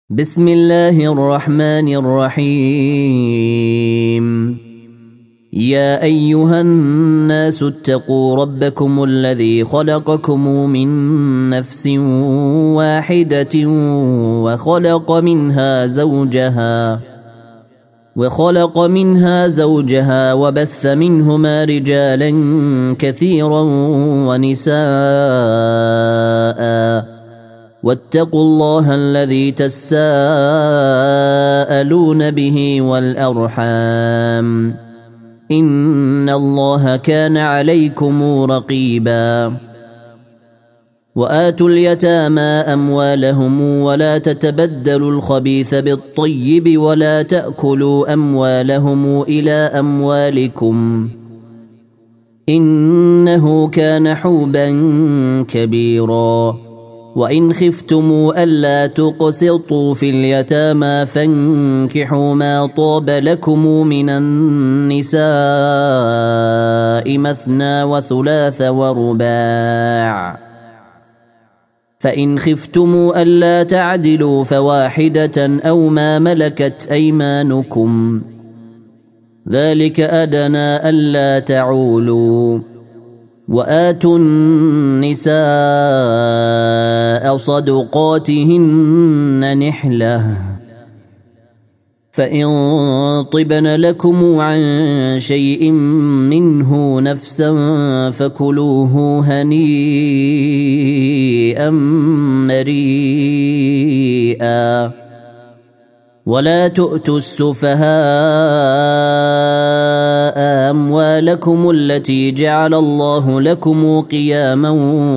بسم الله الرحمن الرحيم. يا أيها الناس اتقوا ربكم الذي خلقكم من نفس واحدة وخلق منها زوجها وبث منهما رجالا كثيرا ونساء واتقوا الله الذي تساءلون به والأرحام إن الله كان عليكم رقيبا. وآتوا اليتامى أموالهم ولا تتبدلوا الخبيث بالطيب ولا تأكلوا أموالهم إلى أموالكم إنه كان حوبا كبيرا. وإن خفتم ألا تقسطوا في اليتامى فانكحوا ما طاب لكم من النساء مثنى وثلاث ورباع، فإن خفتم ألا تعدلوا فواحدة أو ما ملكت أيمانكم ذلك أدنى ألا تعولوا. وآتوا النساء صدقاتهن نحلة، فإن طبن لكم عن شيء منه نفسا فكلوه هنيئا مريئا. ولا تؤتوا السفهاء أموالكم التي جعل الله لكم قياما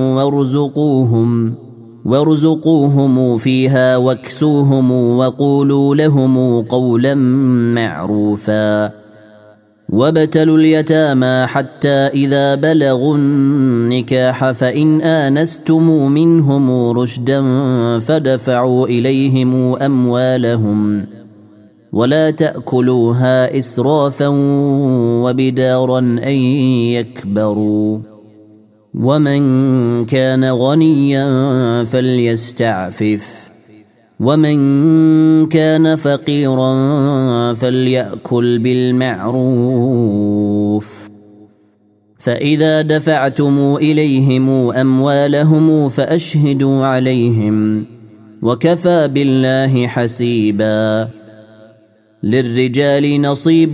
وارزقوهم فيها واكسوهم وقولوا لهم قولا معروفا. وابتلوا اليتامى حتى إذا بلغوا النكاح فإن آنستم منهم رشدا فدفعوا إليهم أموالهم ولا تأكلوها إسرافا وبدارا أن يكبروا. ومن كان غنيا فليستعفف ومن كان فقيرا فليأكل بالمعروف. فإذا دفعتم إليهم أموالهم فأشهدوا عليهم وكفى بالله حسيبا. للرجال نصيب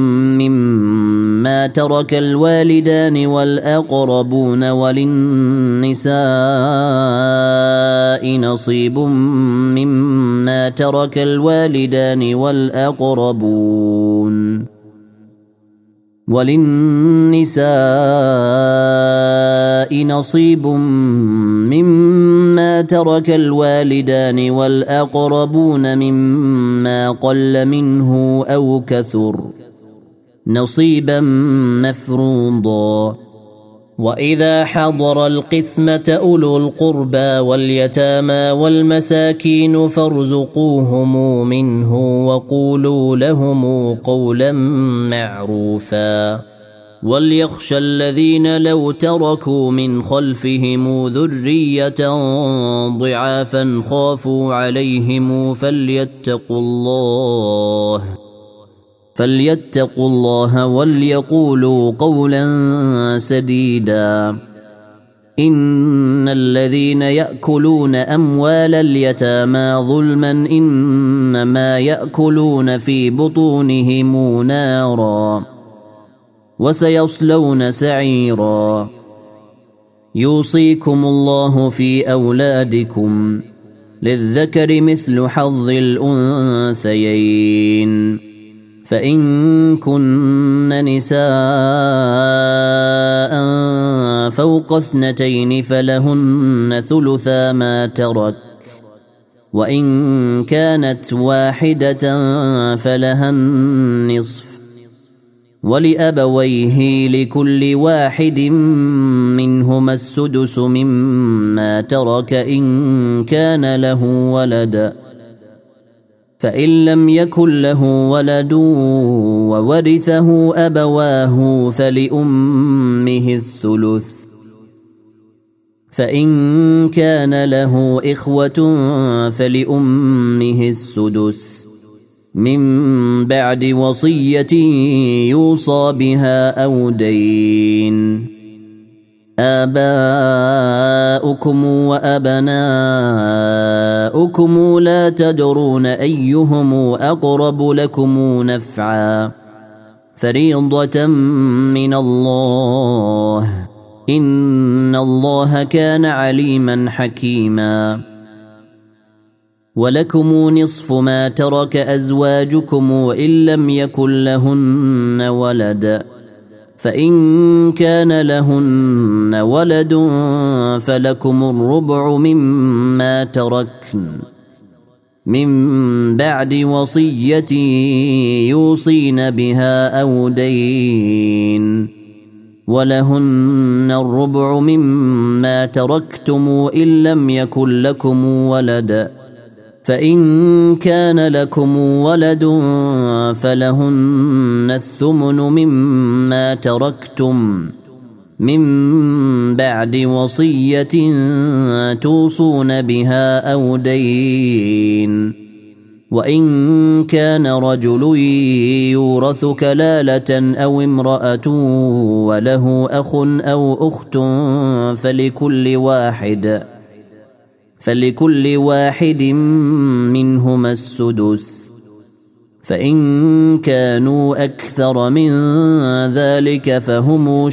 مما ترك الوالدان والأقربون وللنساء نصيب مما ترك الوالدان والأقربون مما قل منه أو كثر نصيبا مفروضا. وإذا حضر القسمة أولو القربى واليتامى والمساكين فارزقوهم منه وقولوا لهم قولا معروفا. وليخشى الذين لو تركوا من خلفهم ذرية ضعافا خافوا عليهم فليتقوا الله وليقولوا قولا سديدا. إن الذين يأكلون أموال اليتامى ظلما إنما يأكلون في بطونهم نارا وسيصلون سعيرا. يوصيكم الله في أولادكم للذكر مثل حظ الأنثيين، فإن كن نساء فوق 2 فلهن ثلثا ما ترك، وإن كانت واحدة فلها النصف، ولأبويه لكل واحد منهما السدس مما ترك إن كان له ولد، فإن لم يكن له ولد وورثه أبواه فلأمه الثلث، فإن كان له إخوة فلأمه السدس من بعد وصية يوصى بها أو دين. آباؤكم وأبناؤكم لا تدرون أيهم أقرب لكم نفعا فريضة من الله إن الله كان عليما حكيما. ولكم نصف ما ترك أزواجكم وإن لم يكن لهن ولد فإن كان لهن ولد فلكم الربع مما تركن من بعد وصية يوصين بها أو دين ولهن الربع مما تركتم إن لم يكن لكم ولد فإن كان لكم ولد فلهن الثمن مما تركتم من بعد وصية توصون بها أو دين. وإن كان رجل يورث كلالة أو امرأة وله أخ أو أخت فلكل واحد منهما السدس فإن كانوا أكثر من ذلك فهم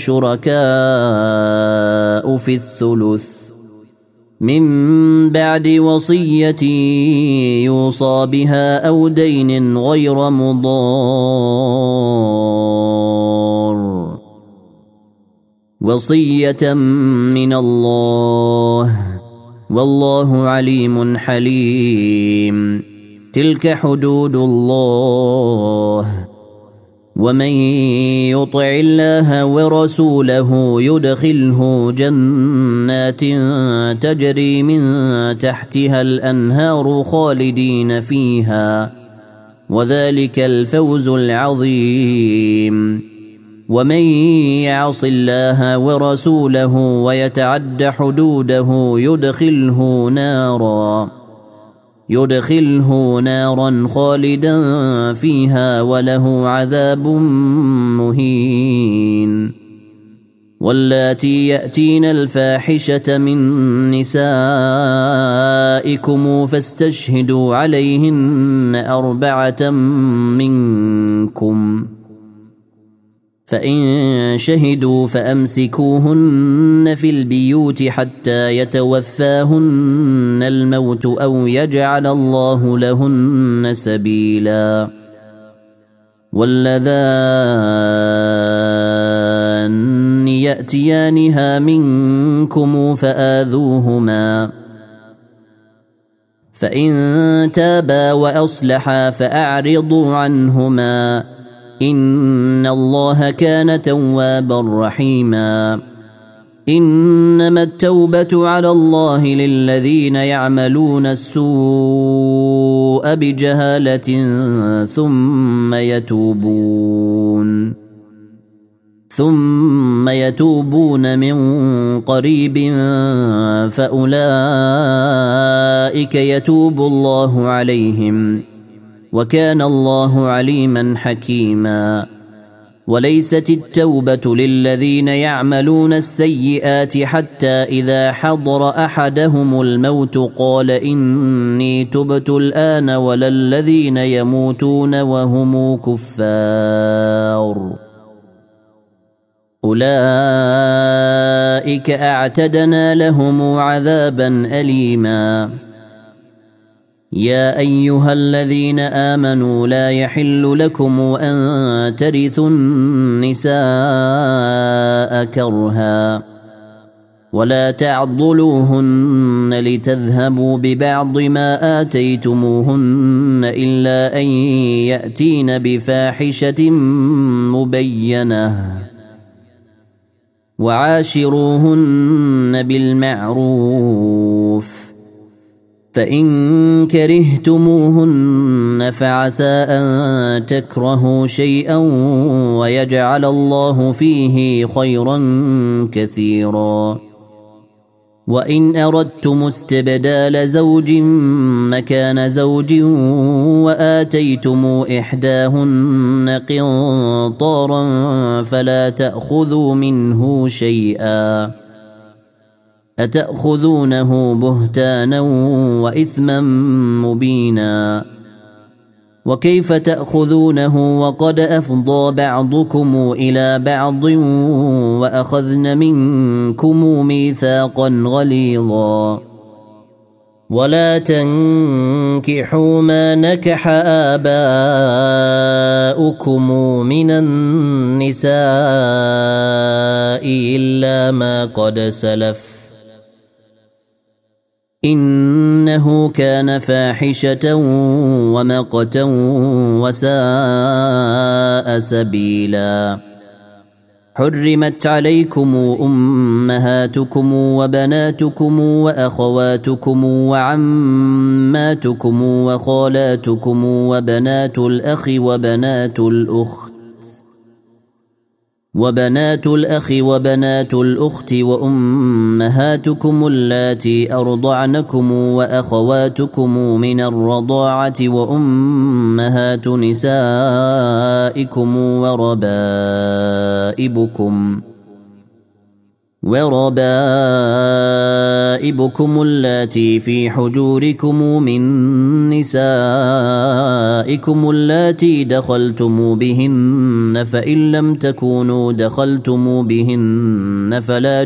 شركاء في الثلث من بعد وصية يوصى بها أو دين غير مضار وصية من الله والله عليم حليم. تلك حدود الله ومن يطع الله ورسوله يدخله جنات تجري من تحتها الأنهار خالدين فيها وذلك الفوز العظيم. ومن يعص الله ورسوله ويتعد حدوده يدخله نارا خالدا فيها وله عذاب مهين. واللاتي يأتين الفاحشة من نسائكم فاستشهدوا عليهن 4 منكم فإن شهدوا فأمسكوهن في البيوت حتى يتوفاهن الموت أو يجعل الله لهن سبيلا. واللذان يأتيانها منكم فآذوهما فإن تابا وأصلحا فأعرضوا عنهما إن الله كان توابا رحيما. إنما التوبة على الله للذين يعملون السوء بجهالة ثم يتوبون من قريب فأولئك يتوب الله عليهم وكان الله عليما حكيما. وليست التوبة للذين يعملون السيئات حتى إذا حضر أحدهم الموت قال إني تبت الآن ولا الذين يموتون وهم كفار أولئك أعتدنا لهم عذابا أليما. يا أيها الذين آمنوا لا يحل لكم أن ترثوا النساء كرها ولا تعضلوهن لتذهبوا ببعض ما آتيتموهن إلا أن يأتين بفاحشة مبينة وعاشروهن بالمعروف فإن كرهتموهن فعسى أن تكرهوا شيئا ويجعل الله فيه خيرا كثيرا. وإن أردتم استبدال زوج مكان زوج وآتيتم إحداهن قنطارا فلا تأخذوا منه شيئا أتأخذونه بهتانا وإثما مبينا وكيف تأخذونه وقد أفضى بعضكم إلى بعض وأخذن منكم ميثاقا غليظا ولا تنكحوا ما نكح آباؤكم من النساء إلا ما قد سلف إنه كان فاحشة ومقتا وساء سبيلا حرمت عليكم أمهاتكم وبناتكم وأخواتكم وعماتكم وخالاتكم وبنات الأخ وبنات الأخت وأمهاتكم اللاتي أرضعنكم وأخواتكم من الرضاعة وأمهات نسائكم وربائبكم اللاتي في حجوركم من نسائكم اللاتي دخلتم بهن فإن لم تكونوا دخلتم بهن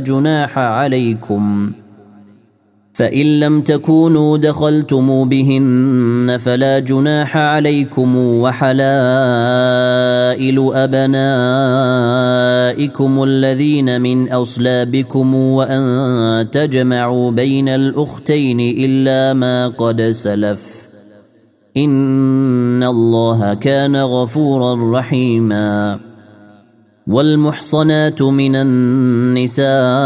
فلا جناح عليكم وحلائل أبنائكم الذين من أصلابكم وأن تجمعوا بين الأختين إلا ما قد سلف إن الله كان غفورا رحيما والمحصنات من النساء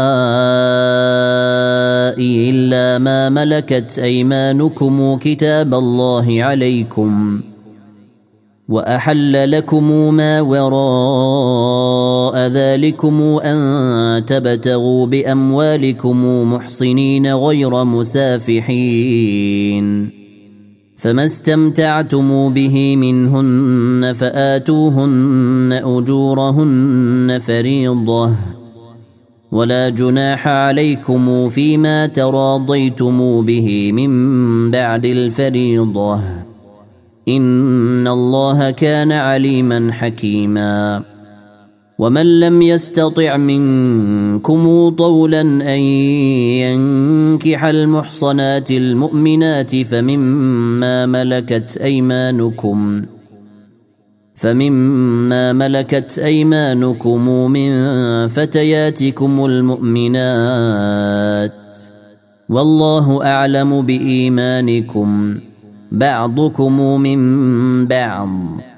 إلا ما ملكت أيمانكم كتاب الله عليكم وأحل لكم ما وراء ذلكم أن تبتغوا بأموالكم محصنين غير مسافحين فما استمتعتم به منهن فآتوهن أجورهن فريضة ولا جناح عليكم فيما تراضيتم به من بعد الفريضة إن الله كان عليما حكيما ومن لم يستطع منكم طولا أن ينكح المحصنات المؤمنات فمما ملكت أيمانكم من فتياتكم المؤمنات والله أعلم بإيمانكم بعضكم من بعض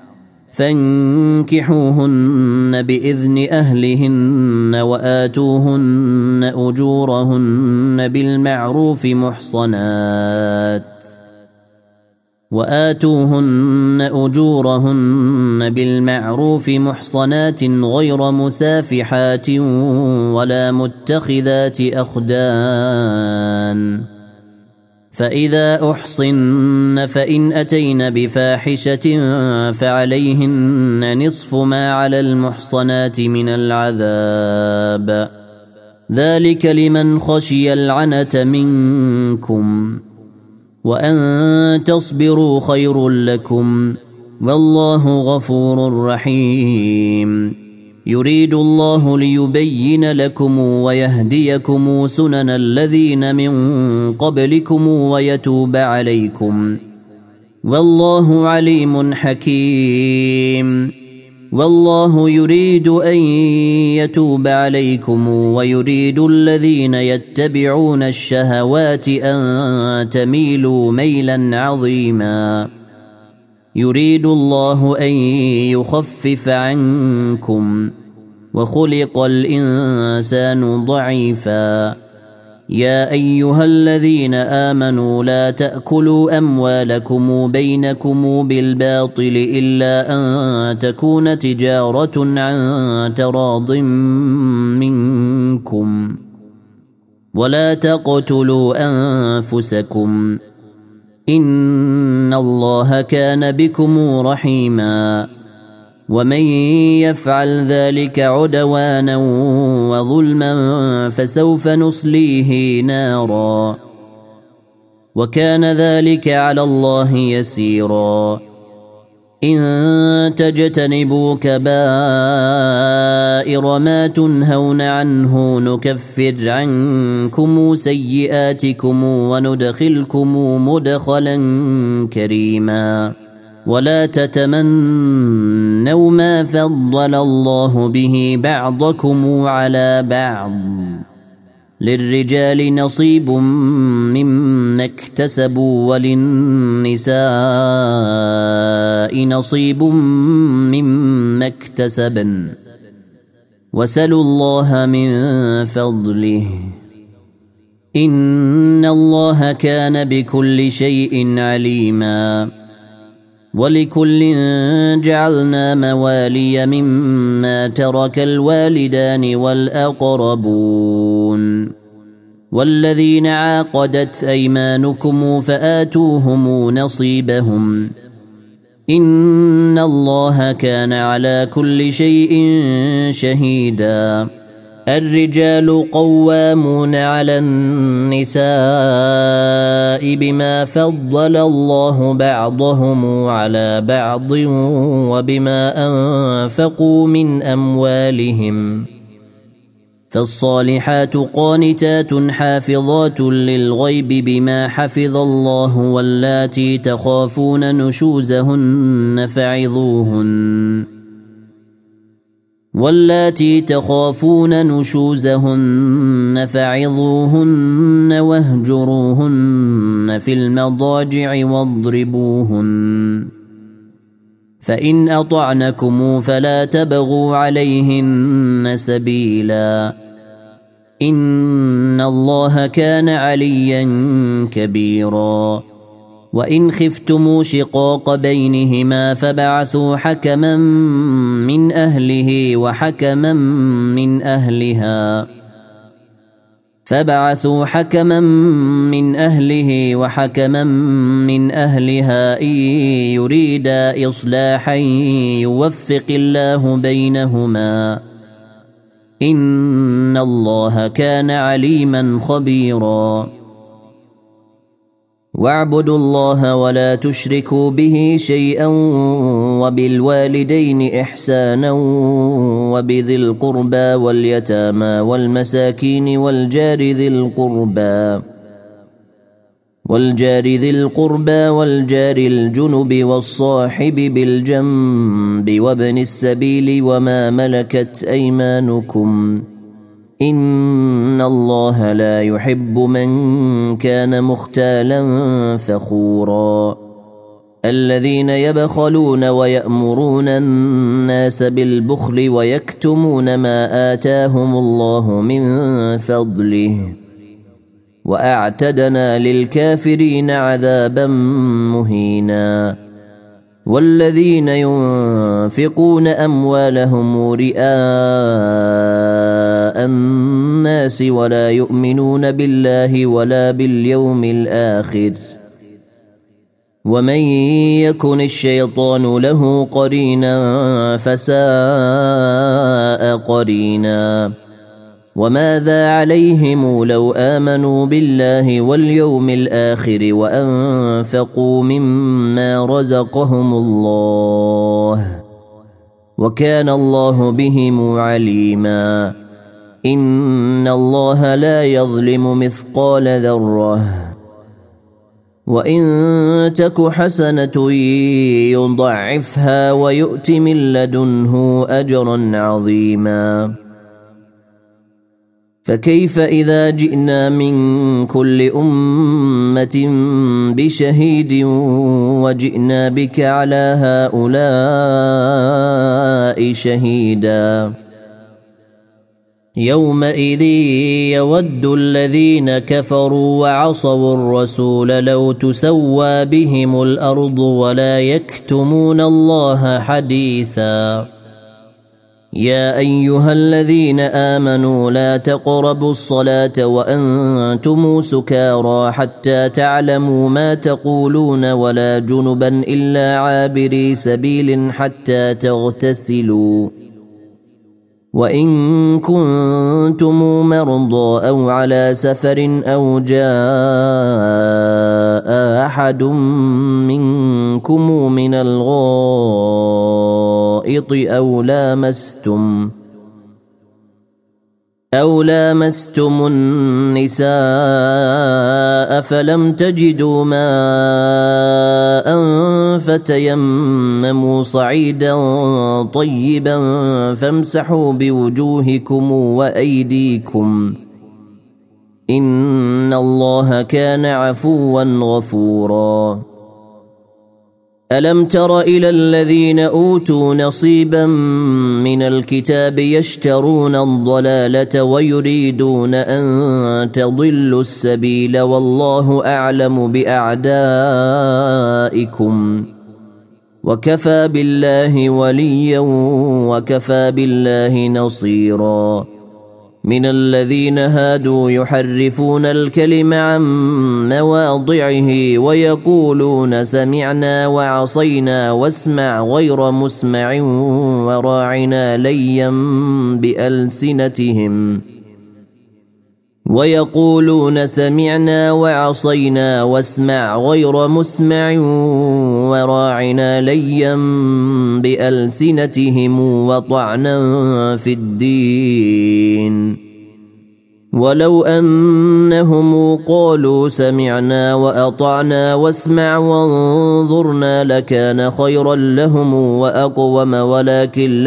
فانكحوهن بإذن أهلهن وآتوهن أجورهن بالمعروف محصنات غير مسافحات ولا متخذات أخدان فإذا أحصن فإن أتين بفاحشة فعليهن نصف ما على المحصنات من العذاب ذلك لمن خشي العنة منكم وأن تصبروا خير لكم والله غفور رحيم يريد الله ليبين لكم ويهديكم سنن الذين من قبلكم ويتوب عليكم والله عليم حكيم والله يريد أن يتوب عليكم ويريد الذين يتبعون الشهوات أن تميلوا ميلا عظيما يريد الله أن يخفف عنكم وخلق الإنسان ضعيفا يا أيها الذين آمنوا لا تأكلوا أموالكم بينكم بالباطل إلا أن تكون تجارة عن تراض منكم ولا تقتلوا أنفسكم إن الله كان بكم رحيما ومن يفعل ذلك عدوانا وظلما فسوف نصليه نارا وكان ذلك على الله يسيرا إن تجتنبوا كبائر ما تنهون عنه نكفر عنكم سيئاتكم وندخلكم مدخلا كريما ولا تتمنوا ما فضل الله به بعضكم على بعض للرجال نصيب مما اكتسبوا وللنساء نصيب مما اكتسبن وسلوا الله من فضله إن الله كان بكل شيء عليما ولكل جعلنا موالي مما ترك الوالدان والأقربون والذين عاقدت أيمانكم فآتوهم نصيبهم إن الله كان على كل شيء شهيدا الرجال قوامون على النساء بما فضل الله بعضهم على بعض وبما أنفقوا من أموالهم فالصالحات قانتات حافظات للغيب بما حفظ الله واللاتي تخافون نشوزهن فعظوهن واهجروهن في المضاجع واضربوهن فإن أطعنكم فلا تبغوا عليهن سبيلا إن الله كان عليا كبيرا وإن خفتم شقاق بينهما فبعثوا حكما من أهله وحكما من أهلها إن يريدا إصلاحا يوفق الله بينهما إن الله كان عليما خبيرا واعبدوا الله ولا تشركوا به شيئا وبالوالدين إحسانا وبذي القربى واليتامى والمساكين والجار ذي القربى والجار الجنب والصاحب بالجنب وابن السبيل وما ملكت أيمانكم إن الله لا يحب من كان مختالا فخورا الذين يبخلون ويأمرون الناس بالبخل ويكتمون ما آتاهم الله من فضله وأعتدنا للكافرين عذابا مهينا والذين ينفقون أموالهم رئاء الناس ولا يؤمنون بالله ولا باليوم الآخر ومن يكن الشيطان له قرينا فساء قرينا وماذا عليهم لو آمنوا بالله واليوم الآخر وأنفقوا مما رزقهم الله وكان الله بهم عليما إن الله لا يظلم مثقال ذرة وإن تك حسنة يضعفها ويؤت من لدنه أجرا عظيما فكيف إذا جئنا من كل أمة بشهيد وجئنا بك على هؤلاء شهيدا يومئذ يود الذين كفروا وعصوا الرسول لو تسوى بهم الأرض ولا يكتمون الله حديثا يا أيها الذين آمنوا لا تقربوا الصلاة وأنتم سكارى حتى تعلموا ما تقولون ولا جنبا إلا عابري سبيل حتى تغتسلوا وإن كنتم مرضى أو على سفر أو جاء أحد منكم من الغائط أو لامستم النساء فلم تجدوا ماء فتيمموا صعيدا طيبا فامسحوا بوجوهكم وأيديكم إن الله كان عفوا غفورا ألم تر إلى الذين أوتوا نصيبا من الكتاب يشترون الضلالة ويريدون أن تضلوا السبيل والله أعلم بأعدائكم وكفى بالله وليا وكفى بالله نصيرا من الذين هادوا يحرفون الكلم عن مواضعه ويقولون سمعنا وعصينا واسمع غير مسمع وراعنا ليا بألسنتهم وطعنا في الدين ولو أنهم قالوا سمعنا وأطعنا واسمع وانظرنا لكان خيرا لهم وأقوم ولكن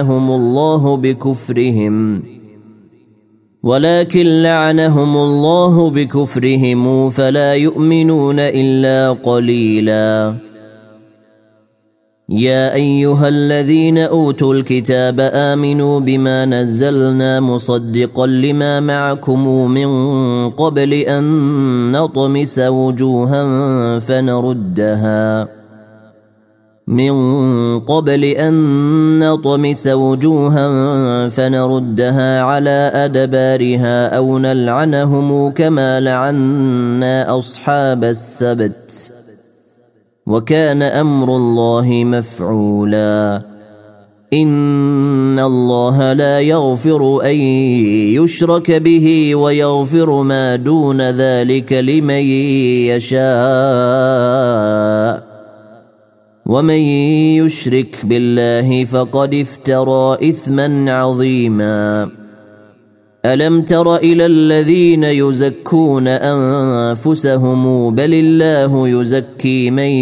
لعنهم الله بكفرهم فلا يؤمنون إلا قليلا يا أيها الذين أوتوا الكتاب آمنوا بما نزلنا مصدقا لما معكم من قبل أن نطمس وجوها فنردها على أدبارها أو نلعنهم كما لعنا أصحاب السبت وكان أمر الله مفعولا إن الله لا يغفر أن يشرك به ويغفر ما دون ذلك لمن يشاء ومن يشرك بالله فقد افترى إثما عظيما ألم تر إلى الذين يزكون أنفسهم بل الله يزكي من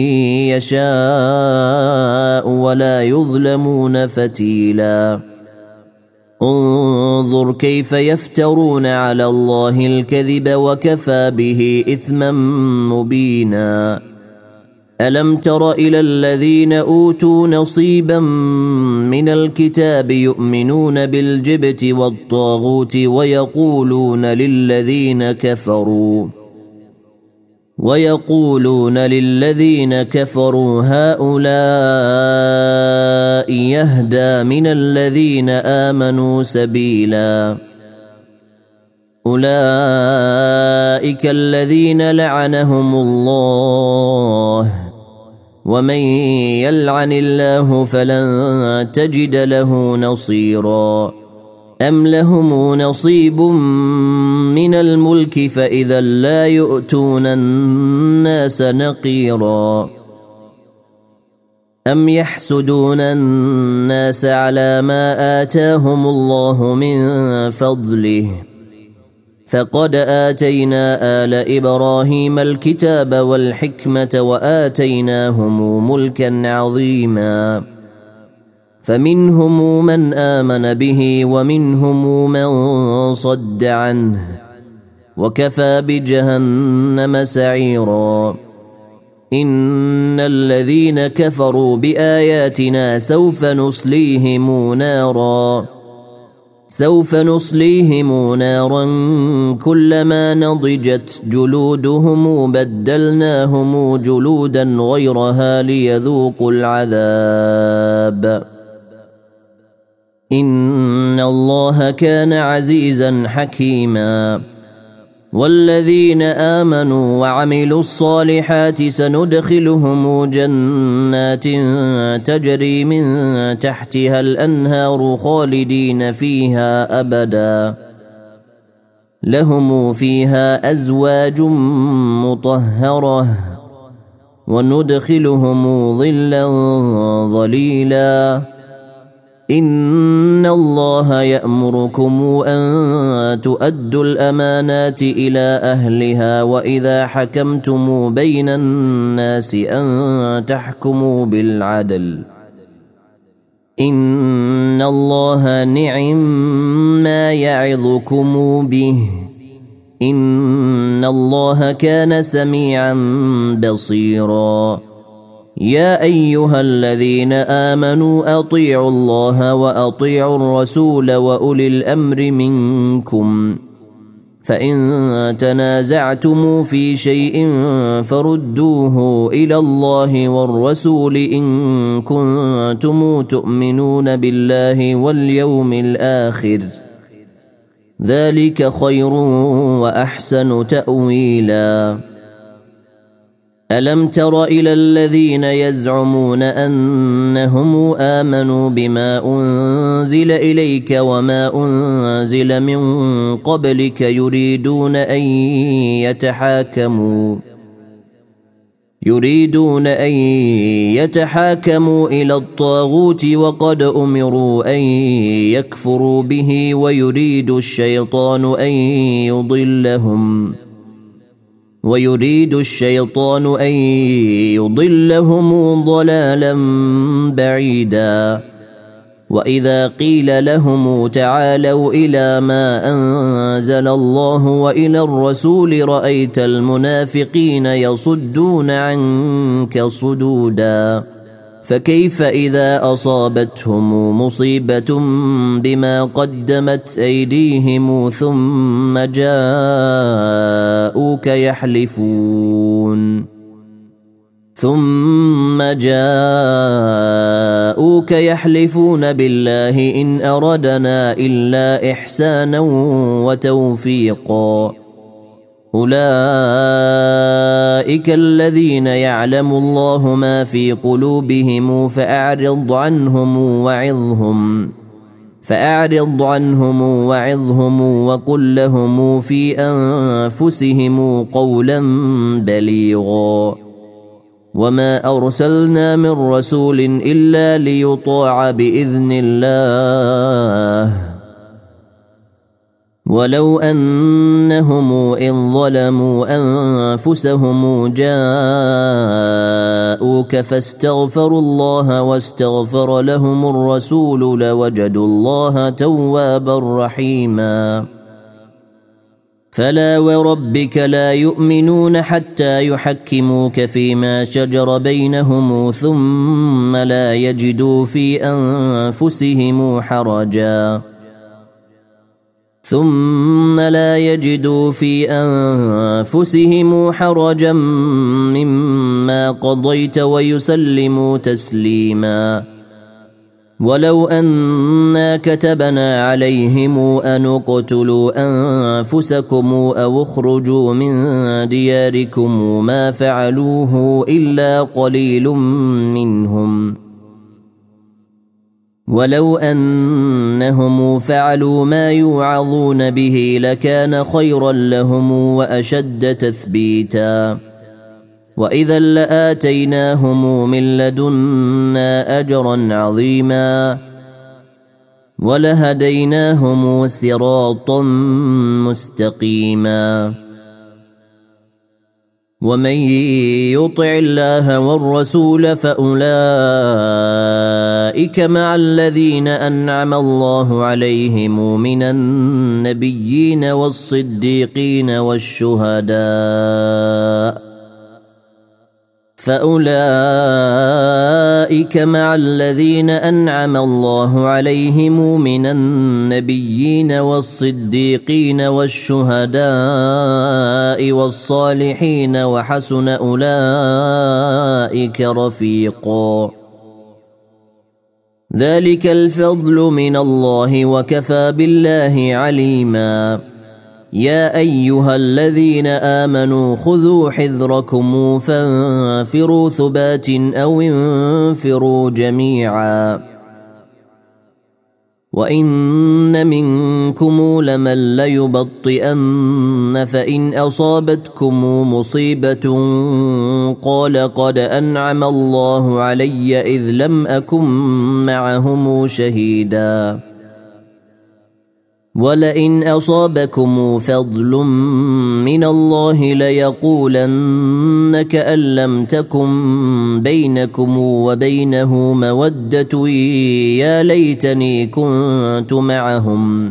يشاء ولا يظلمون فتيلا انظر كيف يفترون على الله الكذب وكفى به إثما مبينا ألم تر إلى الذين أوتوا نصيبا من الكتاب يؤمنون بالجبت والطاغوت ويقولون للذين كفروا هؤلاء يهدى من الذين آمنوا سبيلا أولئك الذين لعنهم الله ومن يلعن الله فلن تجد له نصيرا أم لهم نصيب من الملك فإذا لا يؤتون الناس نقيرا أم يحسدون الناس على ما آتاهم الله من فضله فقد آتينا آل إبراهيم الكتاب والحكمة وآتيناهم ملكا عظيما فمنهم من آمن به ومنهم من صد عنه وكفى بجهنم سعيرا إن الذين كفروا بآياتنا سوف نصليهم نارا كلما نضجت جلودهم بدلناهم جلودا غيرها ليذوقوا العذاب إن الله كان عزيزا حكيما. والذين آمنوا وعملوا الصالحات سندخلهم جنات تجري من تحتها الأنهار خالدين فيها أبدا لهم فيها أزواج مطهرة وندخلهم ظلا ظليلا. إن الله يأمركم أن تؤدوا الأمانات إلى أهلها وإذا حكمتم بين الناس أن تحكموا بالعدل. إن الله نعم ما يعظكم به إن الله كان سميعا بصيرا. يا أيها الذين آمنوا أطيعوا الله وأطيعوا الرسول وأولي الأمر منكم فإن تنازعتم في شيء فردوه إلى الله والرسول إن كنتم تؤمنون بالله واليوم الآخر ذلك خير وأحسن تأويلا. ألم تر إلى الذين يزعمون أنهم آمنوا بما أنزل إليك وما أنزل من قبلك يريدون أن يتحاكموا إلى الطاغوت وقد أمروا أن يكفروا به ويريد الشيطان أن يضلهم ضلالا بعيدا. وإذا قيل لهم تعالوا إلى ما أنزل الله وإلى الرسول رأيت المنافقين يصدون عنك صدودا. فكيف إذا أصابتهم مصيبة بما قدمت أيديهم ثم جاءوك يحلفون بالله إن أردنا إلا إحسانا وتوفيقا. أولئك الذين يعلم الله ما في قلوبهم فأعرض عنهم وعظهم وقل لهم في أنفسهم قولا بليغا. وما أرسلنا من رسول إلا ليطاع بإذن الله ولو أنهم إذ ظلموا أنفسهم جاءوك فاستغفروا الله واستغفر لهم الرسول لوجدوا الله توابا رحيما. فلا وربك لا يؤمنون حتى يحكموك فيما شجر بينهم ثم لا يجدوا في أنفسهم حرجا مما قضيت ويسلموا تسليما. ولو أنا كتبنا عليهم أن اقتلوا أنفسكم أو اخرجوا من دياركم ما فعلوه إلا قليل منهم ولو أنهم فعلوا ما يوعظون به لكان خيرا لهم وأشد تثبيتا. وإذا لآتيناهم من لدنا أجرا عظيما ولهديناهم صراطا مستقيما. ومن يطع الله والرسول فأولئك مع الذين أنعم الله عليهم من النبيين والصديقين والشهداء والصالحين وحسن أولئك رفيقا. ذلك الفضل من الله وكفى بالله عليما يا أيها الذين آمنوا خذوا حذركم فانفروا ثبات أو انفروا جميعا وإن منكم لمن ليبطئن فإن أصابتكم مصيبة قال قد أنعم الله علي إذ لم أكن معهم شهيدا ولئن أصابكم فضل من الله ليقولن كأن لم تكن بينكم وبينه مودة يا ليتني كنت معهم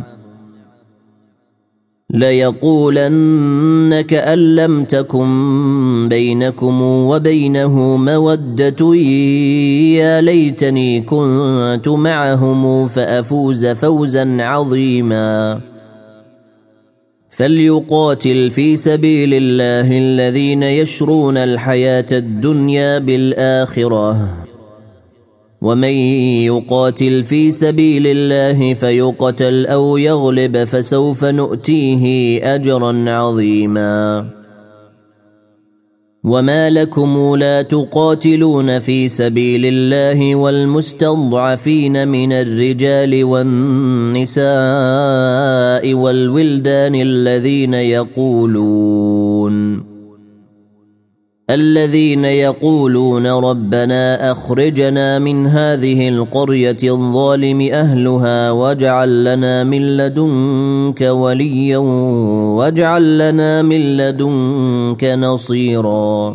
ليقولن كأن لم تكن بينكم وبينه مودة يا ليتني كنت معهم فأفوز فوزا عظيما فليقاتل في سبيل الله الذين يشرون الحياة الدنيا بالآخرة ومن يقاتل في سبيل الله فيقتل أو يغلب فسوف نؤتيه أجرا عظيما وما لكم لا تقاتلون في سبيل الله والمستضعفين من الرجال والنساء والولدان الذين يقولون ربنا أخرجنا من هذه القرية الظالم أهلها واجعل لنا من لدنك وليا واجعل لنا من لدنك نصيرا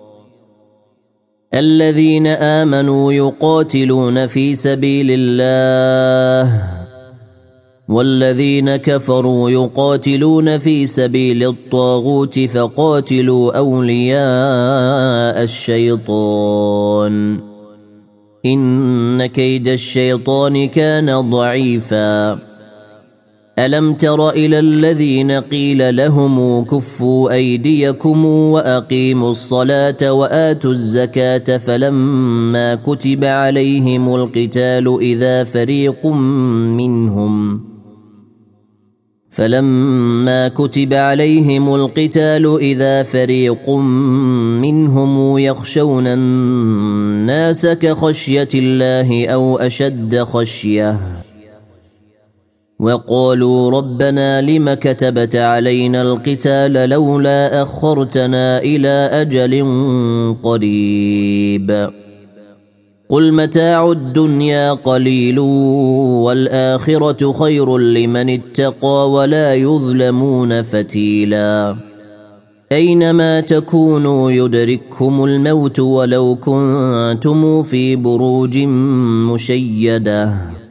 الذين آمنوا يقاتلون في سبيل الله والذين كفروا يقاتلون في سبيل الطاغوت فقاتلوا أولياء الشيطان إن كيد الشيطان كان ضعيفا ألم تر إلى الذين قيل لهم كفوا أيديكم وأقيموا الصلاة وآتوا الزكاة فلما كتب عليهم القتال إذا فريق منهم يخشون الناس كخشية الله أو أشد خشية وقالوا ربنا لم كتبت علينا القتال لولا أخرتنا إلى أجل قريب قل متاع الدنيا قليل والآخرة خير لمن اتقى ولا يظلمون فتيلا أينما تكونوا يدرككم الموت ولو كنتم في بروج مشيدة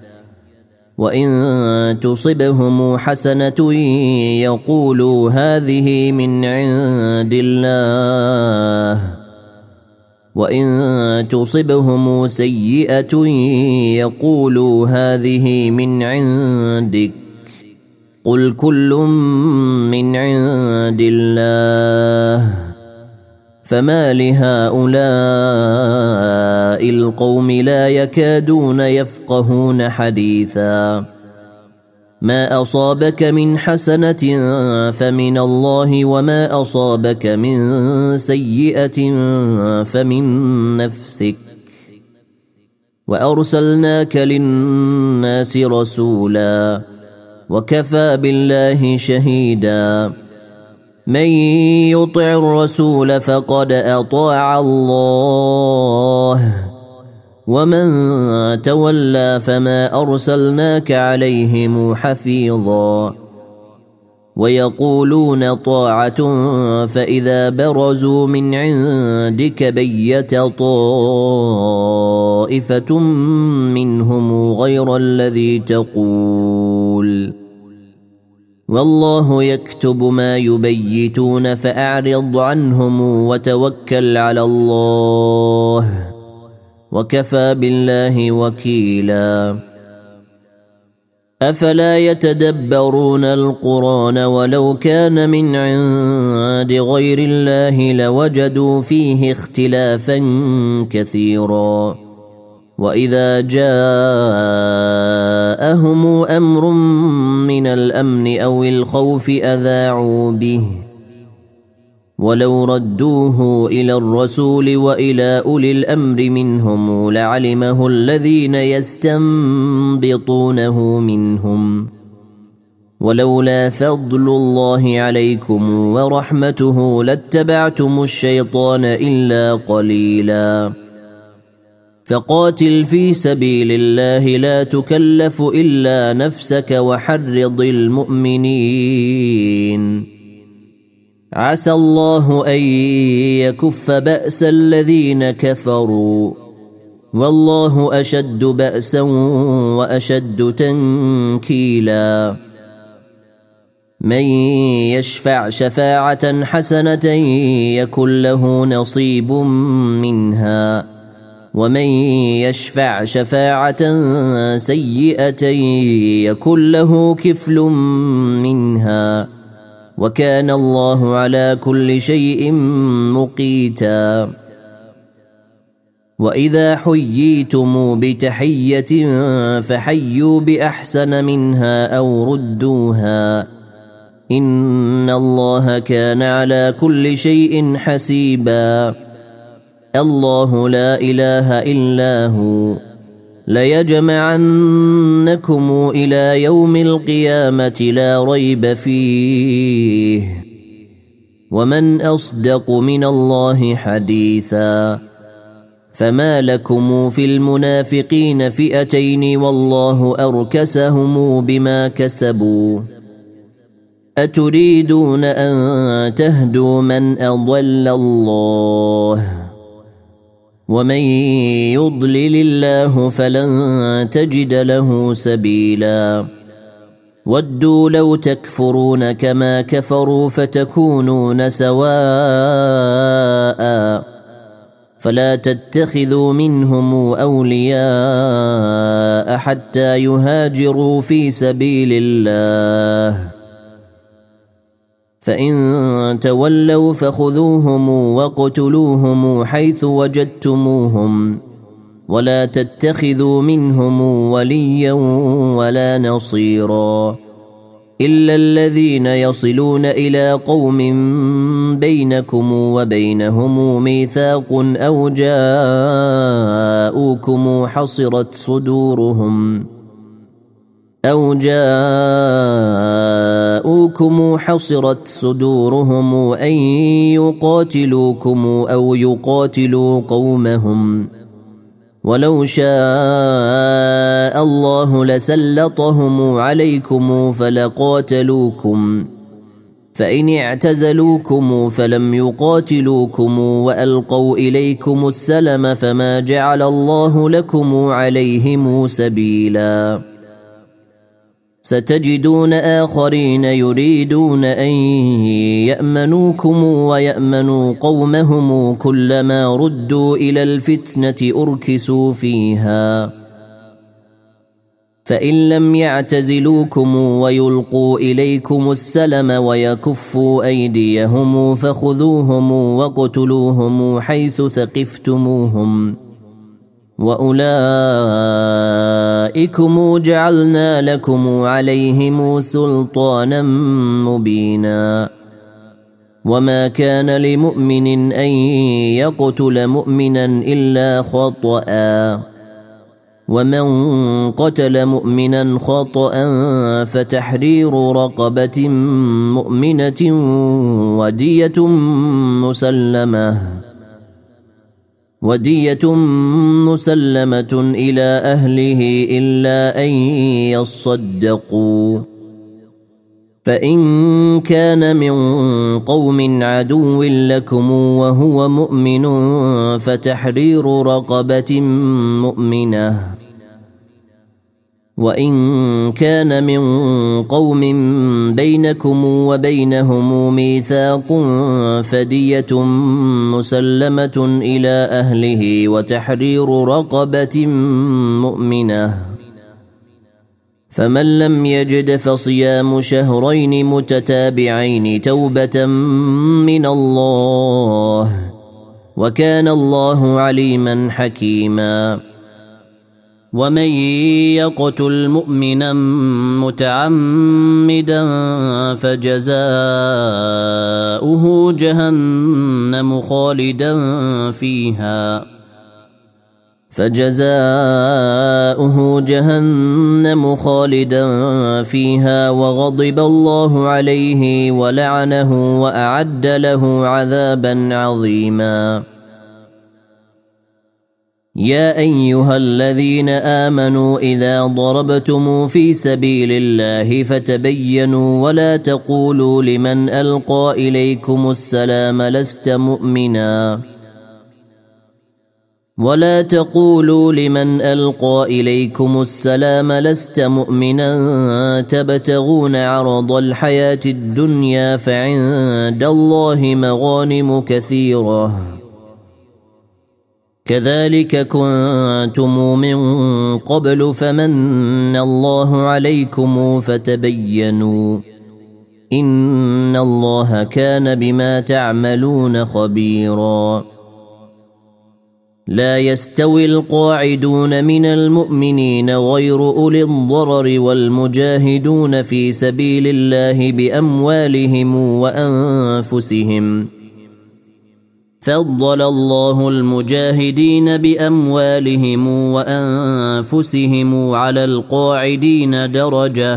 وإن تصبهم حسنة يقولوا هذه من عند الله وإن تصبهم سيئة يقولوا هذه من عندك قل كل من عند الله فما لهؤلاء القوم لا يكادون يفقهون حديثا ما أصابك من حسنة فمن الله وما أصابك من سيئة فمن نفسك وأرسلناك للناس رسولا وكفى بالله شهيدا من يطع الرسول فقد أطاع الله ومن تولى فما أرسلناك عليهم حفيظا ويقولون طاعة فإذا برزوا من عندك بيت طائفة منهم غير الذي تقول والله يكتب ما يبيتون فأعرض عنهم وتوكل على الله وكفى بالله وكيلا أفلا يتدبرون القرآن ولو كان من عند غير الله لوجدوا فيه اختلافا كثيرا وإذا جاءهم أمر من الأمن أو الخوف أذاعوا به ولو ردوه إلى الرسول وإلى أولي الأمر منهم لعلمه الذين يستنبطونه منهم ولولا فضل الله عليكم ورحمته لاتبعتم الشيطان إلا قليلا فقاتل في سبيل الله لا تكلف إلا نفسك وحرض المؤمنين عسى الله أن يكف بأس الذين كفروا والله أشد بأسا وأشد تنكيلا من يشفع شفاعة حسنة يكن له نصيب منها ومن يشفع شفاعة سيئة يكن له كفل منها وكان الله على كل شيء مقيتا وإذا حييتم بتحية فحيوا بأحسن منها أو ردوها إن الله كان على كل شيء حسيبا الله لا إله إلا هو ليجمعنكم إلى يوم القيامة لا ريب فيه ومن أصدق من الله حديثا فما لكم في المنافقين فئتين والله أركسهم بما كسبوا أتريدون أن تهدوا من أضل الله ومن يضلل الله فلن تجد له سبيلا ودوا لو تكفرون كما كفروا فتكونون سواء فلا تتخذوا منهم أولياء حتى يهاجروا في سبيل الله فإن تولوا فخذوهم وقتلوهم حيث وجدتموهم ولا تتخذوا منهم وليا ولا نصيرا إلا الذين يصلون إلى قوم بينكم وبينهم ميثاق أو جاءوكم حصرت صدورهم أن يقاتلوكم أو يقاتلوا قومهم ولو شاء الله لسلطهم عليكم فلقاتلوكم فإن اعتزلوكم فلم يقاتلوكم وألقوا إليكم السلم فما جعل الله لكم عليهم سبيلا ستجدون آخرين يريدون أن يأمنوكم ويأمنوا قومهم كلما ردوا إلى الفتنة أركسوا فيها فإن لم يعتزلوكم ويلقوا إليكم السلم ويكفوا أيديهم فخذوهم وقتلوهم حيث ثقفتموهم وأولئكم جعلنا لكم عليهم سلطانا مبينا وما كان لمؤمن أن يقتل مؤمنا إلا خطأ ومن قتل مؤمنا خطأ فتحرير رقبة مؤمنة ودية مسلمة إلى أهله إلا أن يصدقوا فإن كان من قوم عدو لكم وهو مؤمن فتحرير رقبة مؤمنة وإن كان من قوم بينكم وبينهم ميثاق فدية مسلمة إلى أهله وتحرير رقبة مؤمنة فمن لم يجد فصيام شهرين متتابعين توبة من الله وكان الله عليما حكيما ومن يقتل مؤمنا متعمدا فجزاؤه جهنم خالدا فيها وغضب الله عليه ولعنه وأعد له عذابا عظيما. يا أيها الذين آمنوا إذا ضربتم في سبيل الله فتبينوا ولا تقولوا لمن ألقى إليكم السلام لست مؤمنا تبتغون عرض الحياة الدنيا فعند الله مغانم كثيرة كذلك كنتم من قبل فمن الله عليكم فتبينوا إن الله كان بما تعملون خبيرا. لا يستوي القاعدون من المؤمنين غير أولي الضرر والمجاهدون في سبيل الله بأموالهم وأنفسهم فضل الله المجاهدين بأموالهم وأنفسهم على القاعدين درجة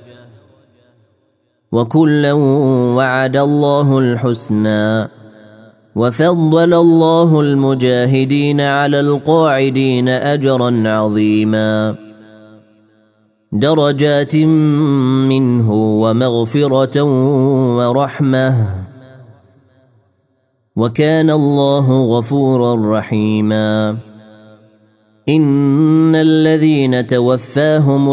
وكلا وعد الله الحسنى وفضل الله المجاهدين على القاعدين أجرا عظيما درجات منه ومغفرة ورحمة وكان الله غفورا رحيما. إن الذين توفاهم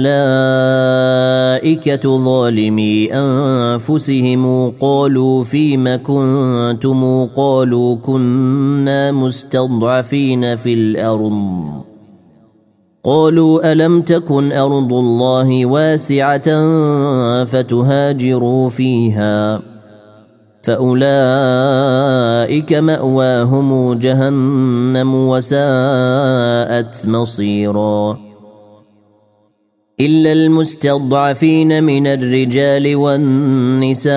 الملائكة ظالمي أنفسهم قالوا فيم كنتم قالوا كنا مستضعفين في الأرض قالوا ألم تكن أرض الله واسعة فتهاجروا فيها فأولئك مأواهم جهنم وساءت مصيرا. إلا المستضعفين من الرجال والنساء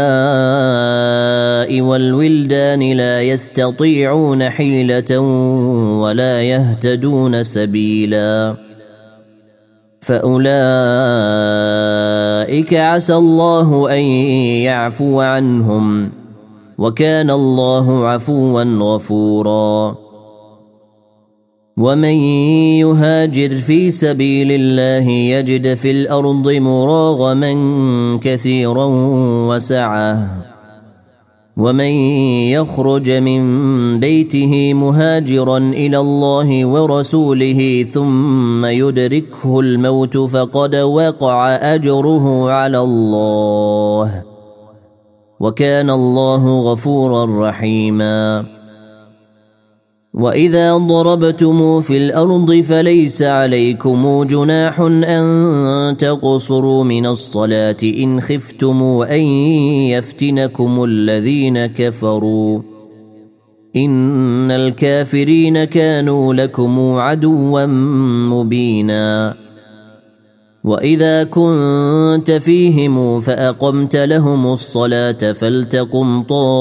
والولدان لا يستطيعون حيلة ولا يهتدون سبيلا فأولئك عسى الله أن يعفو عنهم وكان الله عفوا غفورا. ومن يهاجر في سبيل الله يجد في الأرض مراغما كثيرا وسعة ومن يخرج من بيته مهاجرا إلى الله ورسوله ثم يدركه الموت فقد وقع أجره على الله وكان الله غفورا رحيما. وإذا ضربتم في الأرض فليس عليكم جناح أن تقصروا من الصلاة إن خفتم أن يفتنكم الذين كفروا إن الكافرين كانوا لكم عدوا مبينا. وإذا كنت فيهم فأقمت لهم الصلاة فلتقم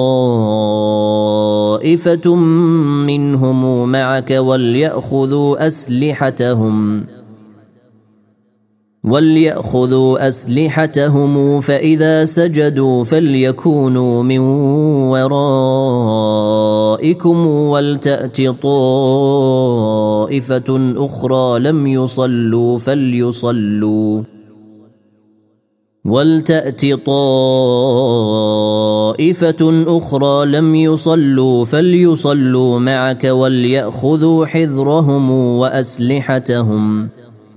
طائفة منهم معك وليأخذوا أسلحتهم فإذا سجدوا فليكونوا من ورائكم ولتأت طائفة أخرى لم يصلوا فليصلوا معك وليأخذوا حذرهم وأسلحتهم.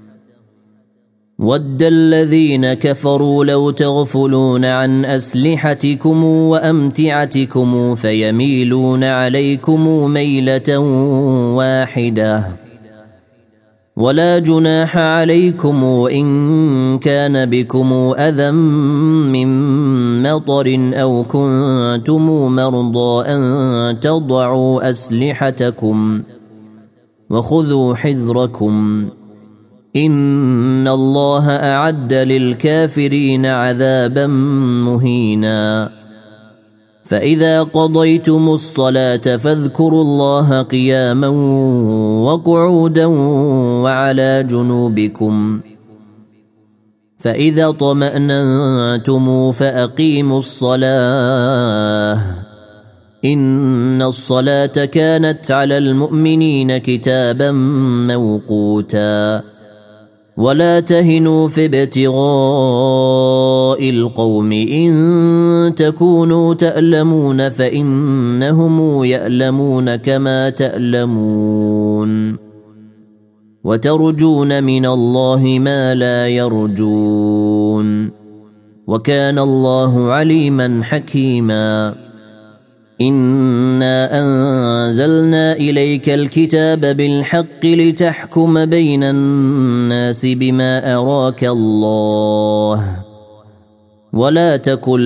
ود الذين كفروا لو تغفلون عن أسلحتكم وأمتعتكم فيميلون عليكم ميلة واحدة ولا جناح عليكم إن كان بكم أذى من مطر أو كنتم مرضى أن تضعوا أسلحتكم وخذوا حذركم إن الله أعد للكافرين عذابا مهينا فإذا قضيتم الصلاة فاذكروا الله قياما وقعودا وعلى جنوبكم فإذا طمأننتم فأقيموا الصلاة إن الصلاة كانت على المؤمنين كتابا موقوتا ولا تهنوا في ابتغاء القوم إن تكونوا تألمون فإنهم يألمون كما تألمون وترجون من الله ما لا يرجون وكان الله عليما حكيما إنا أنزلنا إليك الكتاب بالحق لتحكم بين الناس بما أراك الله ولا تكن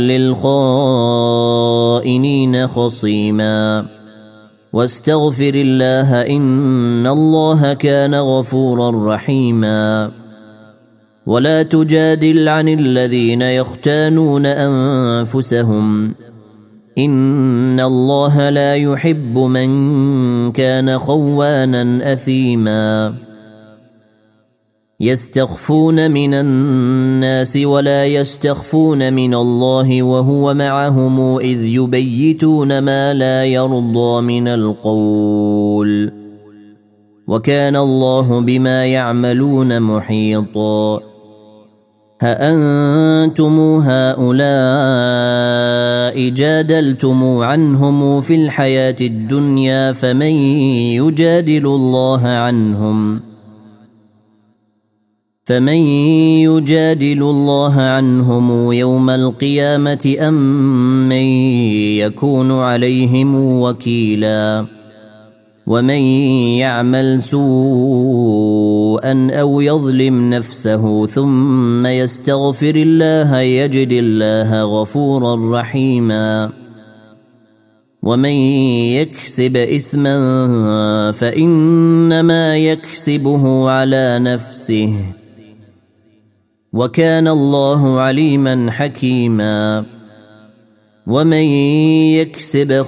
للخائنين خصيما واستغفر الله إن الله كان غفورا رحيما ولا تجادل عن الذين يختانون أنفسهم إن الله لا يحب من كان خوانا أثيما يستخفون من الناس ولا يستخفون من الله وهو معهم إذ يبيتون ما لا يرضى من القول وكان الله بما يعملون محيطا هأنتم هؤلاء جادلتم عنهم في الحياة الدنيا فمن يجادل الله عنهم يوم القيامة أم من يكون عليهم وكيلا ومن يعمل سوءا أو يظلم نفسه ثم يستغفر الله يجد الله غفورا رحيما ومن يكسب إثما فإنما يكسبه على نفسه وكان الله عليما حكيما ومن يكسب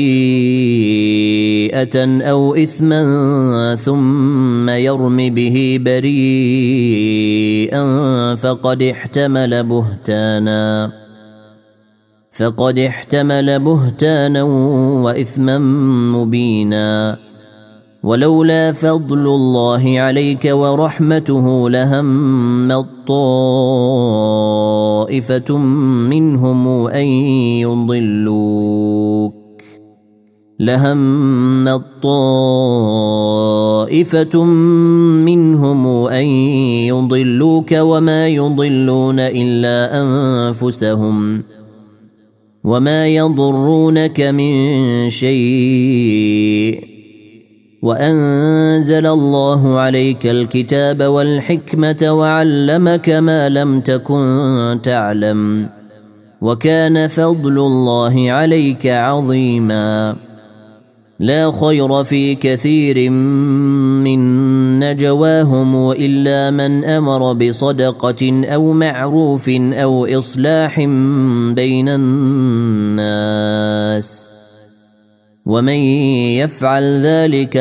خطيئة أو إثما ثم يرم به بريئا فقد احتمل بهتانا وإثما مبينا ولولا فضل الله عليك ورحمته لهمت طائفة منهم أن يضلوك وما يضلون إلا أنفسهم وما يضرونك من شيء وأنزل الله عليك الكتاب والحكمة وعلمك ما لم تكن تعلم وكان فضل الله عليك عظيما لا خير في كثير من نجواهم إلا من أمر بصدقة أو معروف أو إصلاح بين الناس ومن يفعل ذلك